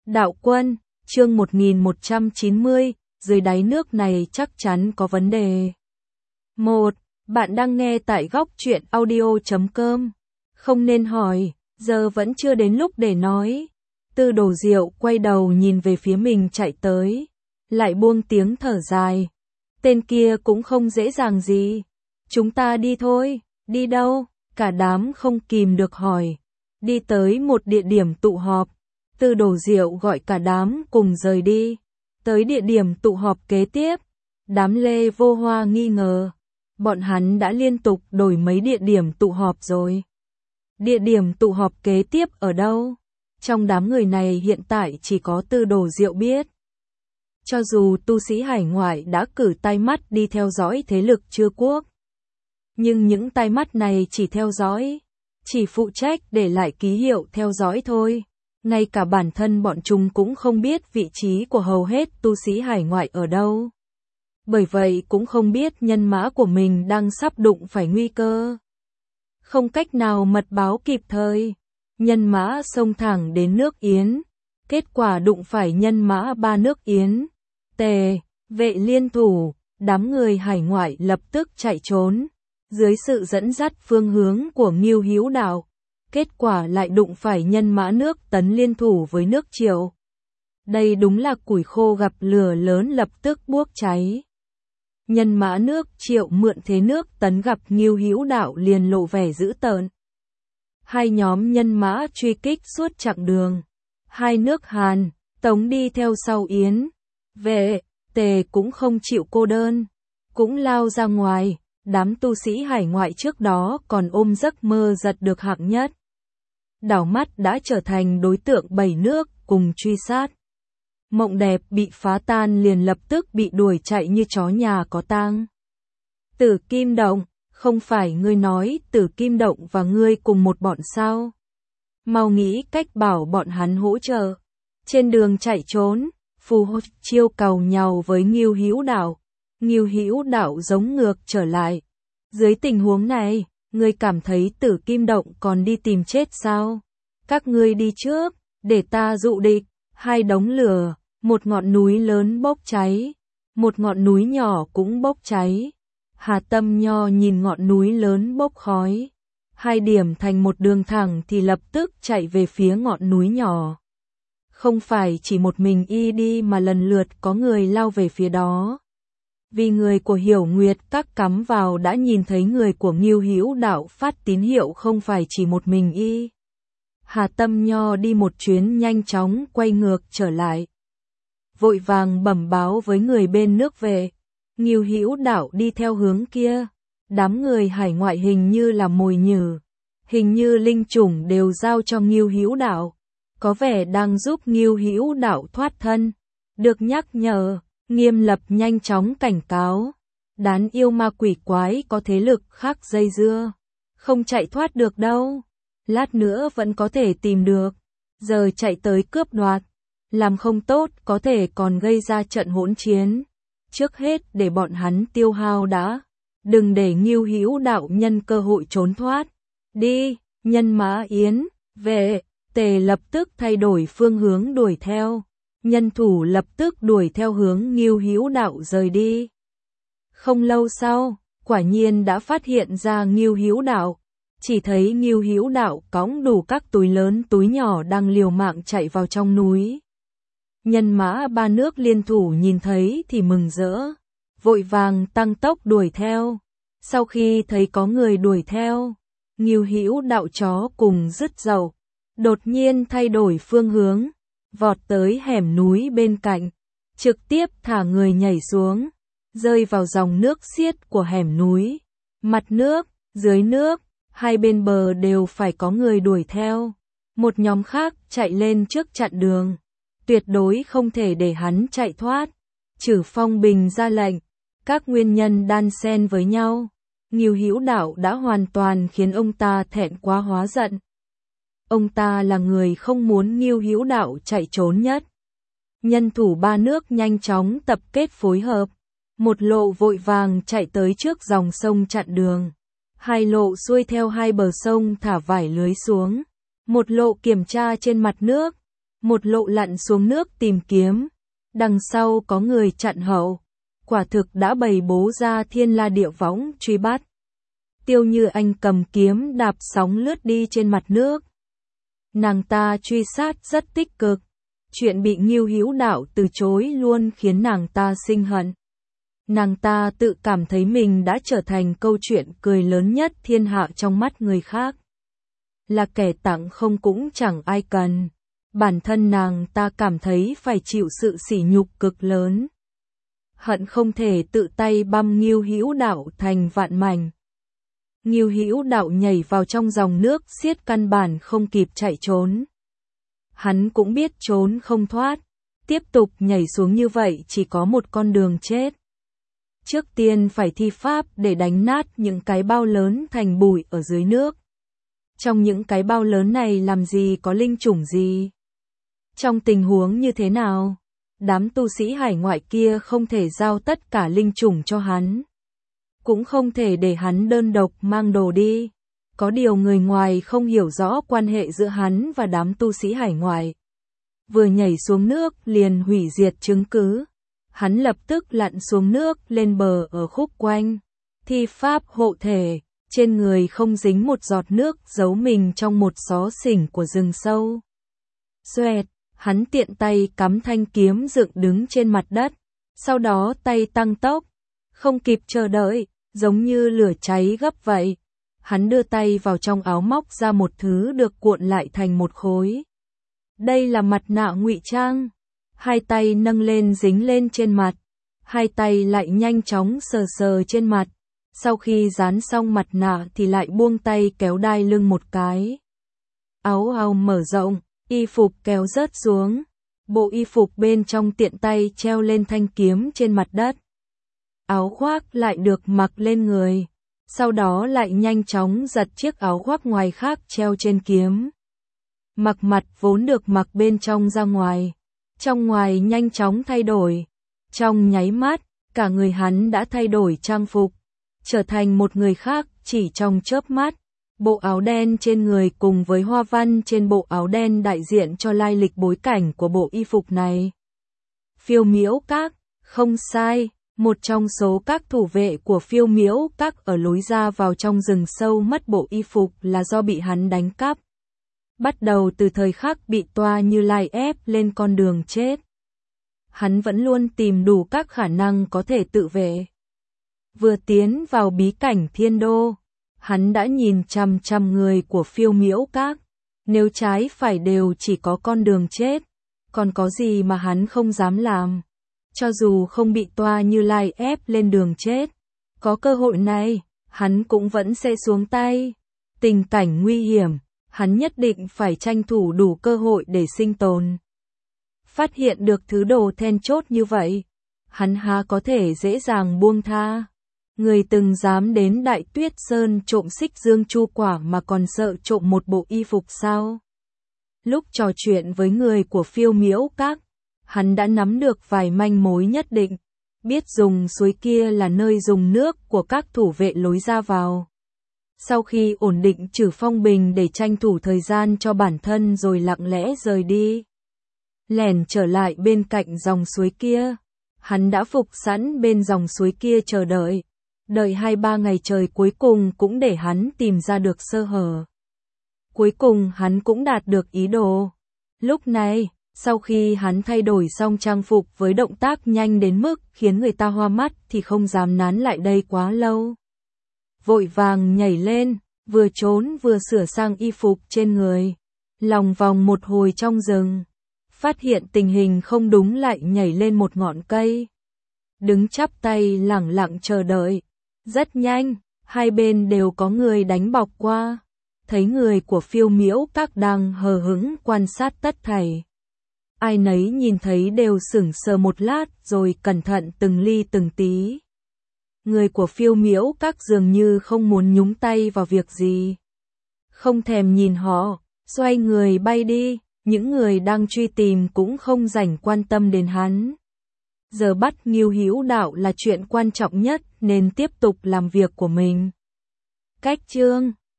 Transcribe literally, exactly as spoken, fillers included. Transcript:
Đạo quân, chương một nghìn một trăm chín mươi, dưới đáy nước này chắc chắn có vấn đề. một. Bạn đang nghe tại góc truyện audio chấm com. Không nên hỏi, giờ vẫn chưa đến lúc để nói. Tư Đồ Diệu quay đầu nhìn về phía mình chạy tới, lại buông tiếng thở dài. Tên kia cũng không dễ dàng gì. Chúng ta đi thôi. Đi đâu? Cả đám không kìm được hỏi. Đi tới một địa điểm tụ họp. Tư Đồ Diệu gọi cả đám cùng rời đi. Tới địa điểm tụ họp kế tiếp. Đám Lê Vô Hoa nghi ngờ. Bọn hắn đã liên tục đổi mấy địa điểm tụ họp rồi. Địa điểm tụ họp kế tiếp ở đâu? Trong đám người này hiện tại chỉ có Tư Đồ Diệu biết. Cho dù tu sĩ hải ngoại đã cử tai mắt đi theo dõi thế lực Chư Quốc, nhưng những tai mắt này chỉ theo dõi, chỉ phụ trách để lại ký hiệu theo dõi thôi. Ngay cả bản thân bọn chúng cũng không biết vị trí của hầu hết tu sĩ hải ngoại ở đâu. Bởi vậy cũng không biết nhân mã của mình đang sắp đụng phải nguy cơ. Không cách nào mật báo kịp thời, nhân mã xông thẳng đến nước Yến. Kết quả đụng phải nhân mã ba nước Yến, Tề, Vệ liên thủ, đám người hải ngoại lập tức chạy trốn. Dưới sự dẫn dắt phương hướng của Ngưu Hữu Đạo, kết quả lại đụng phải nhân mã nước Tấn liên thủ với nước Triệu. Đây đúng là củi khô gặp lửa lớn lập tức bốc cháy. Nhân mã nước Triệu mượn thế nước Tấn gặp Ngưu Hữu Đạo liền lộ vẻ dữ tợn. Hai nhóm nhân mã truy kích suốt chặng đường. Hai nước Hàn, Tống đi theo sau Yến, Vệ, Tề cũng không chịu cô đơn, cũng lao ra ngoài. Đám tu sĩ hải ngoại trước đó còn ôm giấc mơ giật được hạng nhất. Đảo mắt đã trở thành đối tượng bảy nước cùng truy sát. Mộng đẹp bị phá tan liền lập tức bị đuổi chạy như chó nhà có tang. Tử Kim Động, không phải ngươi nói Tử Kim Động và ngươi cùng một bọn sao? Mau nghĩ cách bảo bọn hắn hỗ trợ. Trên đường chạy trốn, Phù Hộ Chiêu cầu nhau với Ngưu Hữu Đạo. Ngưu Hữu Đạo giống ngược trở lại. Dưới tình huống này, ngươi cảm thấy Tử Kim Động còn đi tìm chết sao? Các ngươi đi trước, để ta dụ địch. Hai đống lửa, một ngọn núi lớn bốc cháy, một ngọn núi nhỏ cũng bốc cháy. Hà Tâm Nho nhìn ngọn núi lớn bốc khói, hai điểm thành một đường thẳng thì lập tức chạy về phía ngọn núi nhỏ. Không phải chỉ một mình y đi mà lần lượt có người lao về phía đó. Vì người của Hiểu Nguyệt Các cắm vào đã nhìn thấy người của Ngưu Hữu Đạo phát tín hiệu không phải chỉ một mình y. Hà Tâm Nho đi một chuyến nhanh chóng quay ngược trở lại. Vội vàng bẩm báo với người bên nước về. Ngưu Hữu Đạo đi theo hướng kia. Đám người hải ngoại hình như là mồi nhử. Hình như linh chủng đều giao cho Ngưu Hữu Đạo. Có vẻ đang giúp Ngưu Hữu Đạo thoát thân. Được nhắc nhở, Nghiêm Lập nhanh chóng cảnh cáo. Đám yêu ma quỷ quái có thế lực khác dây dưa. Không chạy thoát được đâu. Lát nữa vẫn có thể tìm được. Giờ chạy tới cướp đoạt. Làm không tốt có thể còn gây ra trận hỗn chiến. Trước hết để bọn hắn tiêu hao đã. Đừng để Ngưu Hữu Đạo nhân cơ hội trốn thoát. Đi, nhân mã Yến, Vệ, Tề lập tức thay đổi phương hướng đuổi theo. Nhân thủ lập tức đuổi theo hướng Ngưu Hữu Đạo rời đi. Không lâu sau, quả nhiên đã phát hiện ra Ngưu Hữu Đạo. Chỉ thấy Ngưu Hữu Đạo cõng đủ các túi lớn túi nhỏ đang liều mạng chạy vào trong núi. Nhân mã ba nước liên thủ nhìn thấy thì mừng rỡ, vội vàng tăng tốc đuổi theo. Sau khi thấy có người đuổi theo, Ngưu Hữu Đạo chó cùng dứt dậu, đột nhiên thay đổi phương hướng, vọt tới hẻm núi bên cạnh, trực tiếp thả người nhảy xuống, rơi vào dòng nước xiết của hẻm núi. Mặt nước, dưới nước, hai bên bờ đều phải có người đuổi theo. Một nhóm khác chạy lên trước chặn đường. Tuyệt đối không thể để hắn chạy thoát. Chử Phong Bình ra lệnh. Các nguyên nhân đan xen với nhau. Ngưu Hữu Đạo đã hoàn toàn khiến ông ta thẹn quá hóa giận. Ông ta là người không muốn Ngưu Hữu Đạo chạy trốn nhất. Nhân thủ ba nước nhanh chóng tập kết phối hợp. Một lộ vội vàng chạy tới trước dòng sông chặn đường. Hai lộ xuôi theo hai bờ sông thả vải lưới xuống. Một lộ kiểm tra trên mặt nước. một lộ lặn xuống nước tìm kiếm, đằng sau có người chặn hậu, quả thực đã bày bố ra thiên la địa võng truy bắt. Tiêu Như Anh cầm kiếm đạp sóng lướt đi trên mặt nước. Nàng ta truy sát rất tích cực, chuyện bị Ngưu Hữu Đạo từ chối luôn khiến nàng ta sinh hận. Nàng ta tự cảm thấy mình đã trở thành câu chuyện cười lớn nhất thiên hạ trong mắt người khác. Là kẻ tặng không cũng chẳng ai cần. Bản thân nàng ta cảm thấy phải chịu sự sỉ nhục cực lớn. Hận không thể tự tay băm Ngưu Hữu Đạo thành vạn mảnh. Ngưu Hữu Đạo nhảy vào trong dòng nước xiết căn bản không kịp chạy trốn. Hắn cũng biết trốn không thoát, tiếp tục nhảy xuống như vậy chỉ có một con đường chết. Trước tiên phải thi pháp để đánh nát những cái bao lớn thành bụi ở dưới nước. Trong những cái bao lớn này làm gì có linh chủng gì? Trong tình huống như thế nào? Đám tu sĩ hải ngoại kia không thể giao tất cả linh chủng cho hắn. Cũng không thể để hắn đơn độc mang đồ đi. Có điều người ngoài không hiểu rõ quan hệ giữa hắn và đám tu sĩ hải ngoại. Vừa nhảy xuống nước liền hủy diệt chứng cứ. Hắn lập tức lặn xuống nước lên bờ ở khúc quanh. Thi pháp hộ thể, trên người không dính một giọt nước, giấu mình trong một xó xỉnh của rừng sâu. Xoẹt, hắn tiện tay cắm thanh kiếm dựng đứng trên mặt đất. Sau đó tay tăng tốc, không kịp chờ đợi, giống như lửa cháy gấp vậy. Hắn đưa tay vào trong áo móc ra một thứ được cuộn lại thành một khối. Đây là mặt nạ ngụy trang. Hai tay nâng lên dính lên trên mặt. Hai tay lại nhanh chóng sờ sờ trên mặt. Sau khi dán xong mặt nạ thì lại buông tay kéo đai lưng một cái. Áo áo mở rộng, y phục kéo rớt xuống. Bộ y phục bên trong tiện tay treo lên thanh kiếm trên mặt đất. Áo khoác lại được mặc lên người. Sau đó lại nhanh chóng giật chiếc áo khoác ngoài khác treo trên kiếm. Mặc mặt vốn được mặc bên trong ra ngoài. Trong ngoài nhanh chóng thay đổi. Trong nháy mắt, cả người hắn đã thay đổi trang phục. Trở thành một người khác chỉ trong chớp mắt. Bộ áo đen trên người cùng với hoa văn trên bộ áo đen đại diện cho lai lịch bối cảnh của bộ y phục này. Phiêu Miễu Các, không sai, một trong số các thủ vệ của Phiêu Miễu Các ở lối ra vào trong rừng sâu mất bộ y phục là do bị hắn đánh cắp. Bắt đầu từ thời khắc bị Toa Như Lai ép lên con đường chết. Hắn vẫn luôn tìm đủ các khả năng có thể tự vệ. Vừa tiến vào bí cảnh Thiên Đô, hắn đã nhìn chằm chằm người của Phiêu Miễu Các. Nếu trái phải đều chỉ có con đường chết, còn có gì mà hắn không dám làm. Cho dù không bị Toa Như Lai ép lên đường chết, có cơ hội này, hắn cũng vẫn sẽ xuống tay. Tình cảnh nguy hiểm, hắn nhất định phải tranh thủ đủ cơ hội để sinh tồn. Phát hiện được thứ đồ then chốt như vậy, hắn há có thể dễ dàng buông tha. Người từng dám đến Đại Tuyết Sơn trộm xích dương chu quả mà còn sợ trộm một bộ y phục sao? Lúc trò chuyện với người của Phiêu Miễu Các, hắn đã nắm được vài manh mối nhất định, biết dùng suối kia là nơi dùng nước của các thủ vệ lối ra vào. Sau khi ổn định trừ phong bình để tranh thủ thời gian cho bản thân rồi lặng lẽ rời đi. Lẻn trở lại bên cạnh dòng suối kia, hắn đã phục sẵn bên dòng suối kia chờ đợi. Đợi hai ba ngày trời cuối cùng cũng để hắn tìm ra được sơ hở. Cuối cùng hắn cũng đạt được ý đồ. Lúc này, sau khi hắn thay đổi xong trang phục với động tác nhanh đến mức khiến người ta hoa mắt thì không dám nán lại đây quá lâu. Vội vàng nhảy lên, vừa trốn vừa sửa sang y phục trên người. Lòng vòng một hồi trong rừng. Phát hiện tình hình không đúng lại nhảy lên một ngọn cây. Đứng chắp tay lẳng lặng chờ đợi. Rất nhanh, hai bên đều có người đánh bọc qua. Thấy người của Phiêu Miễu Các đang hờ hững quan sát tất thảy. Ai nấy nhìn thấy đều sững sờ một lát rồi cẩn thận từng ly từng tí. Người của Phiêu Miễu Các dường như không muốn nhúng tay vào việc gì. Không thèm nhìn họ, xoay người bay đi, những người đang truy tìm cũng không rảnh quan tâm đến hắn. Giờ bắt Ngưu Hữu Đạo là chuyện quan trọng nhất nên tiếp tục làm việc của mình. Cách chương